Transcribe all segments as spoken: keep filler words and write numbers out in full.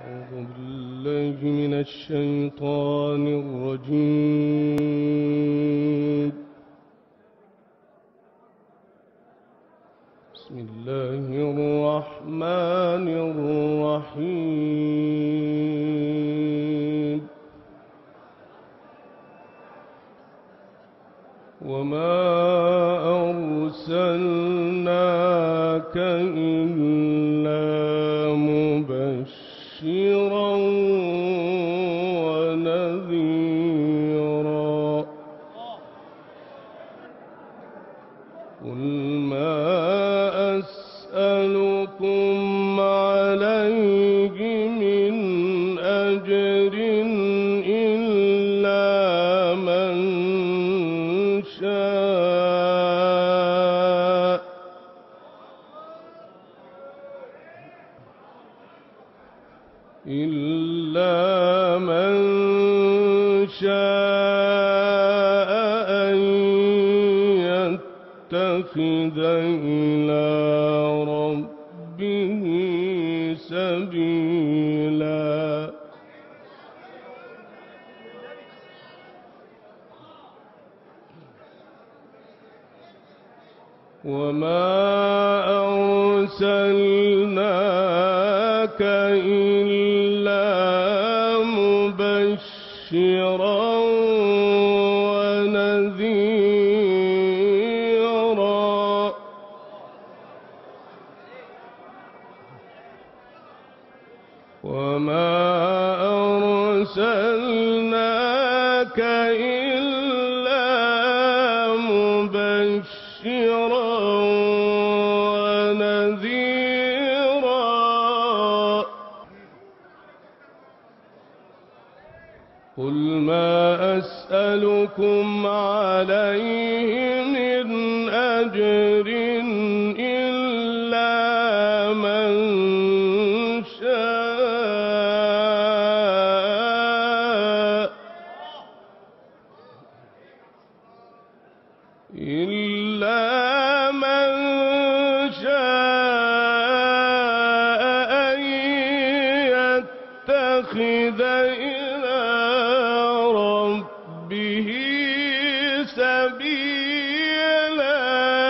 أعوذ بالله من الشيطان الرجيم. بسم الله الرحمن الرحيم. وما أرسلناك إلا مبشرا ونذيرا. قل ما أسألكم عليه من أجر إلا من شاء إلا من شاء أن يتخذ إلى ربه سبيلا. وما أرسلناك إلا مبشرا ونذيرا. وما أرسلناك إلا مبشرا ونذيرا. قل ما أسألكم عليه من أجر إلا من شاء إلا من شاء أن يتخذ إلى ربه سبيلا.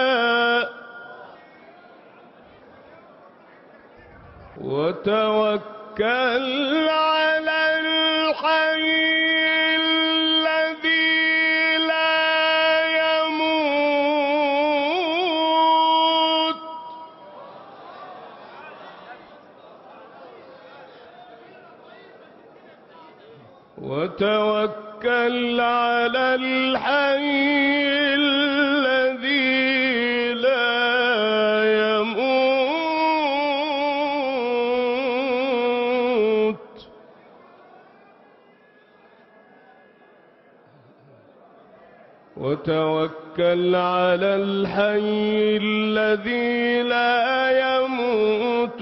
وتوكل على الحي الذي لا يموت وتوكل على الحي الذي لا يموت وتوكل على الحي الذي لا يموت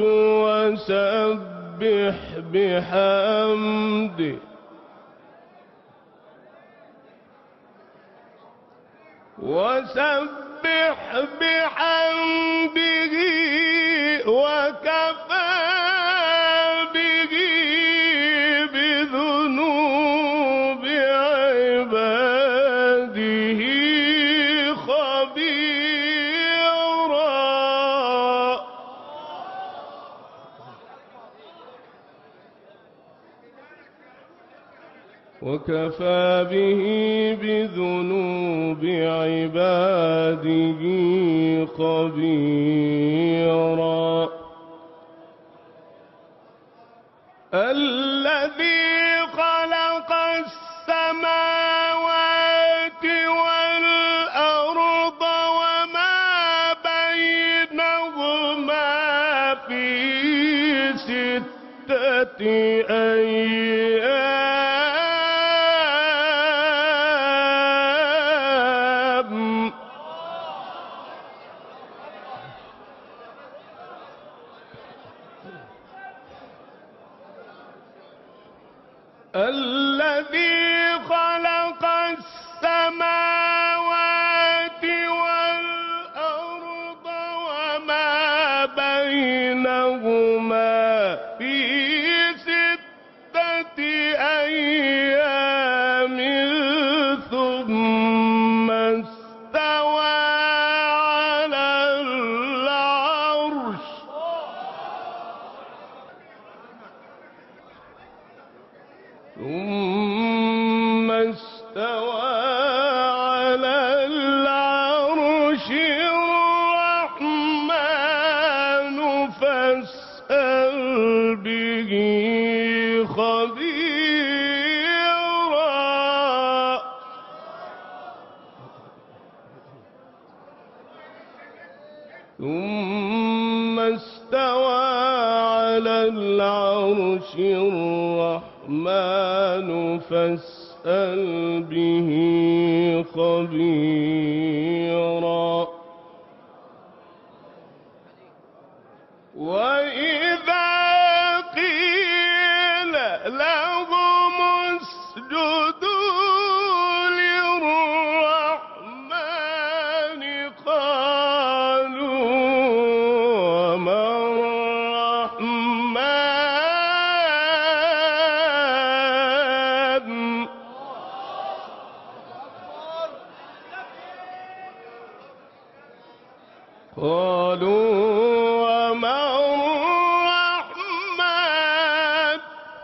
وسبح بحمده وسبح بحمده وكفى به بذنوب عباده خبيرا. وكفى به بذنوب عباده خبيرا. الذي خلق السماوات والأرض وما بينهما في ستة أيام الذي خلق السماوات والأرض وما بينهما في ستة ثم استوى على العرش الرحمن فاسأل به خبيرا. ثم استوى على العرش الرحمن فاسأل به خبيرا. وإذا قيل لهم اسجدوا للرحمن قالوا وما الرحمن قالوا وما الرحمن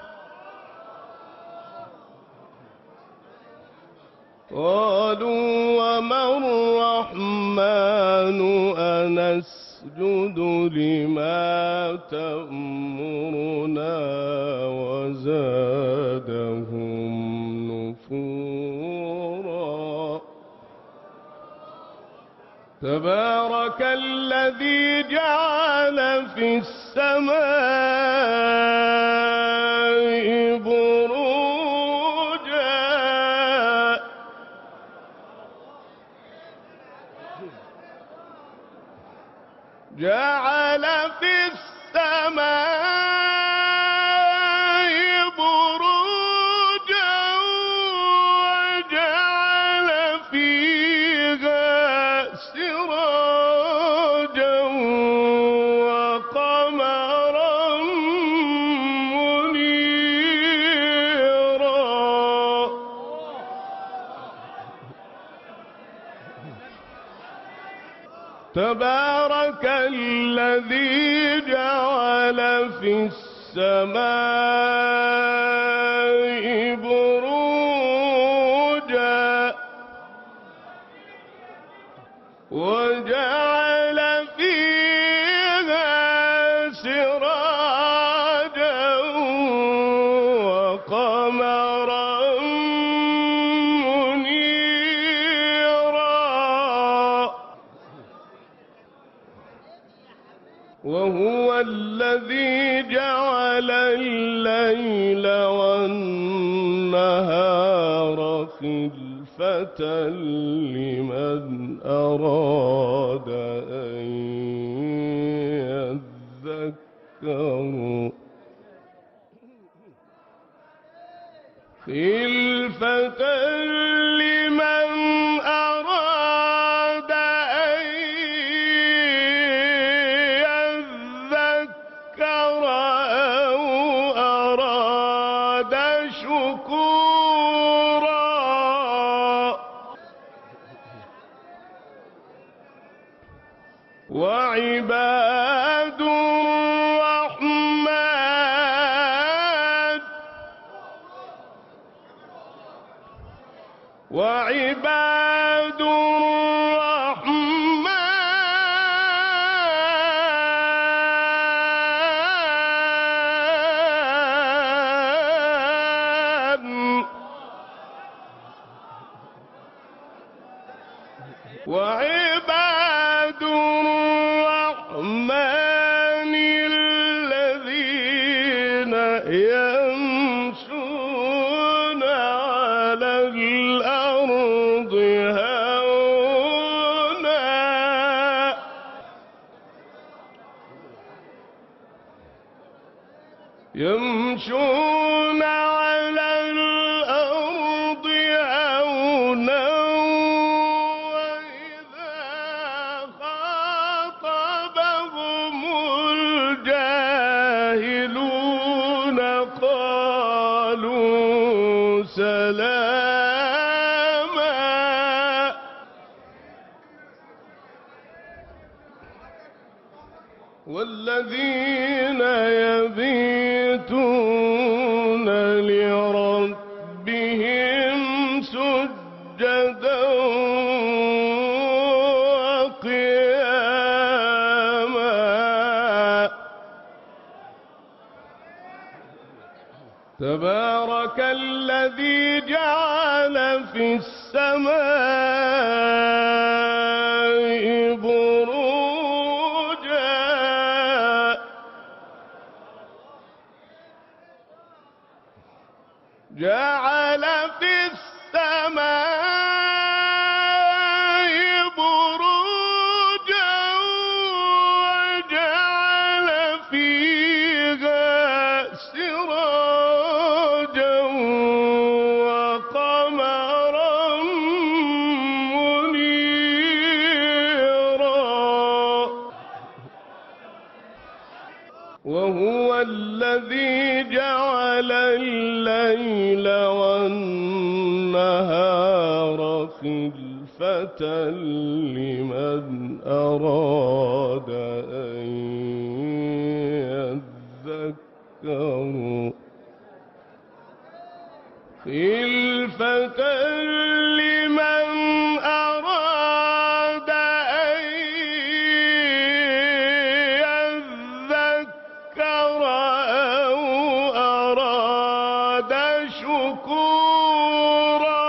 قالوا وما الرحمن أنسجد لما تأمرنا وزادهم نفورا. تبارك الذي جعل في السماء بروجا جعل في السماء بروجا وجعل فيها سراجا وقمرا منيرا. تبارك الذي جعل في السماء بروجا وجعل فيها سراجا وقمرا منيرا. وهو الذي جعل الليل والنهار خلفة لمن أراد أن يذكر خلفة لمن أراد أن يذكر أو أراد شكورا. وعباد الرحمن وعباد الرحمن وعباد الرحمن الذين يمشون على الأرض هونا يمشون على الأرض هونا وإذا خاطبهم الجاهلون قالوا سلاما. والذين يبيتون لربهم تبارك الذي جعل في السماء بروجا جعل في السماء بروجا وجعل فيها سراجا وقمرا منيرا وهو الذي جعل الليل والنهار خلفة لمن أراد أن يذكر خلفة لمن أراد أن يذكر أو أراد شكورا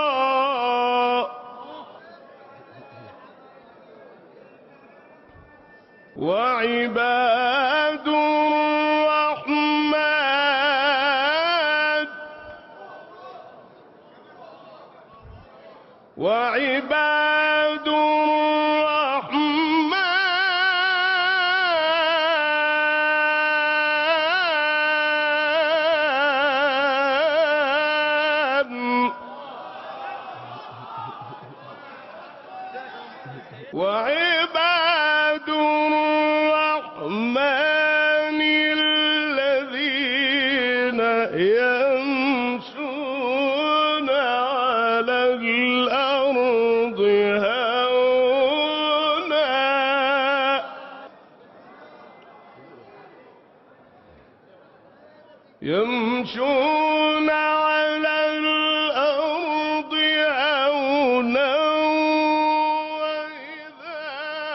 وعباد الرحمن وعباد الرحمن وعباد الرحمن الذين يمشون على الأرض هونا يمشون على الأرض هونا وإذا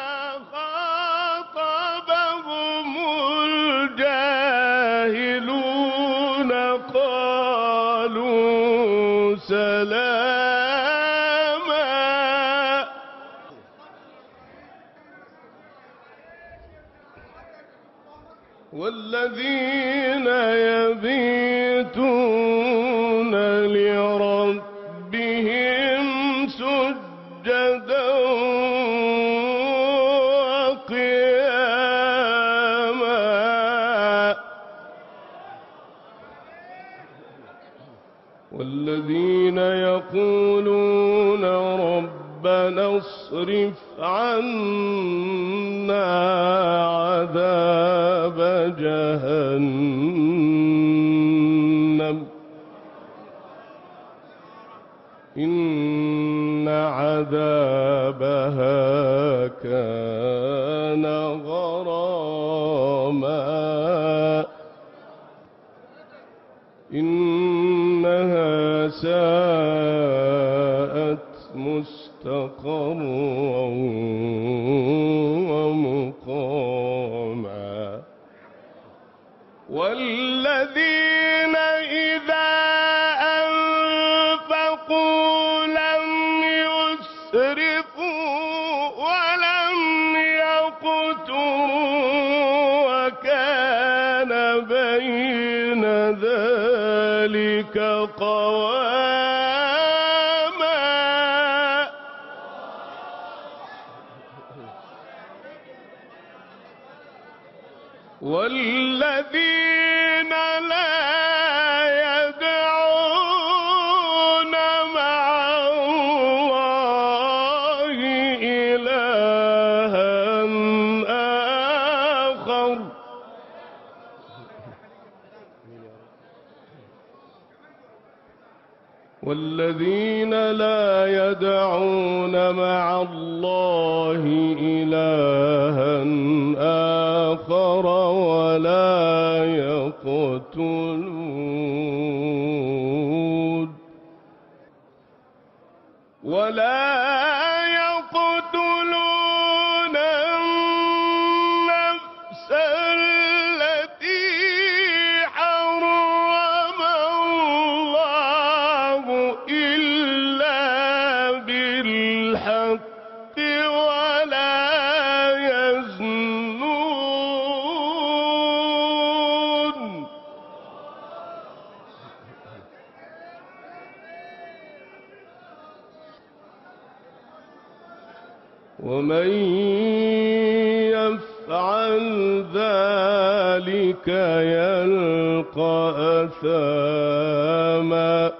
خاطبهم الجاهلون قالوا سلاما والذين يبيتون لربهم سجدا وقياما والذين يقولون ربنا اصرف عنا عذاب جهنم إن عذابها كان غراما إنها ساءت مستقرا ومقاما والذين إذا أنفقوا لم يسرفوا ولم يقتروا وكان بين ذلك قواما والذين لا يدعون مع الله إلها آخر والذين لا يدعون مع الله إلها آخر ولا يقتلون ولا يقتلون النفس التي حرم ومن يفعل ذلك يلقى أثاما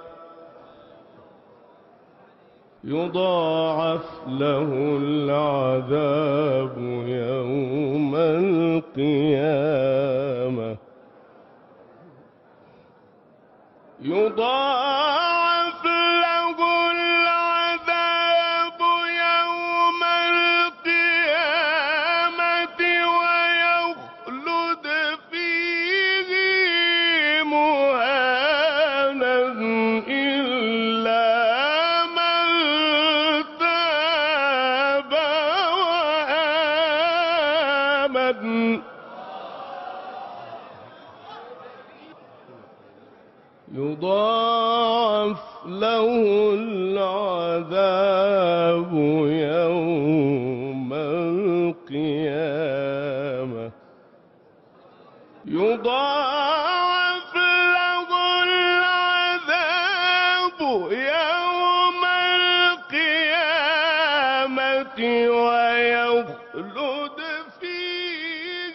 يضاعف له العذاب يوم القيامة يضاعف له العذاب يوم القيامة ويخلد فيه مهانا إلا من تاب وآمن يضاعف له العذاب يوم القيامة يضاعف له العذاب يوم القيامة ويخلد فيه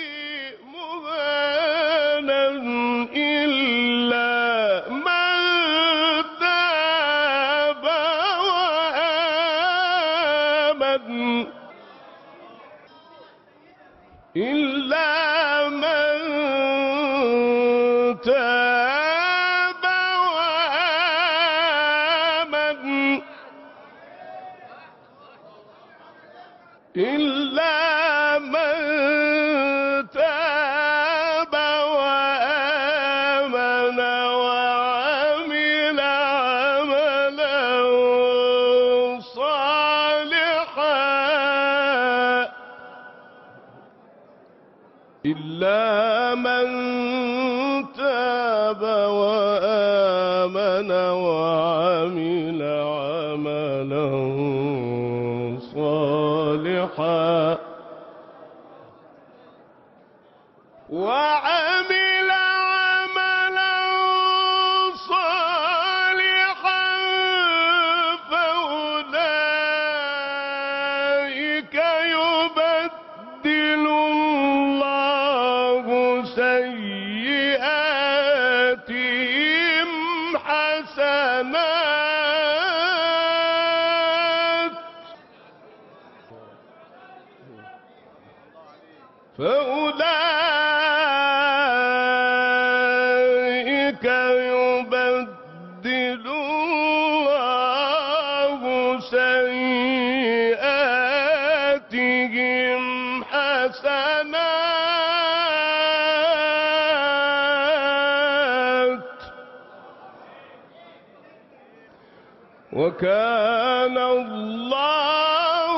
مهانا إلا من تاب وآمن إلا من تاب وآمن إلا من تاب وآمن وعمل عملا صالحا إلا من تاب وآمن وعمل عملا صالحا وعمل عملا صالحا فأولئك يبدل الله سيئاتهم حسنات فأولئك يبدل الله سيئاتهم حسنات وكان الله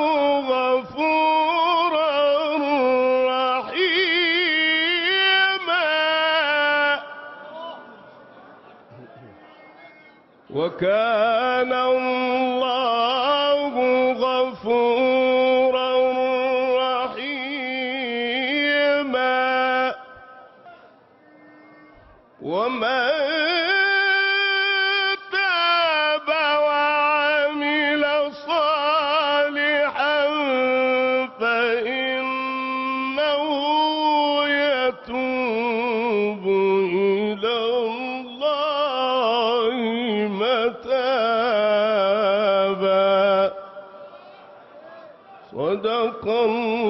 غفورا رحيما وكان الله غفورا رحيما ومن تاب وعمل صالحا فإنه يتوب إلى الله متابا صدق الله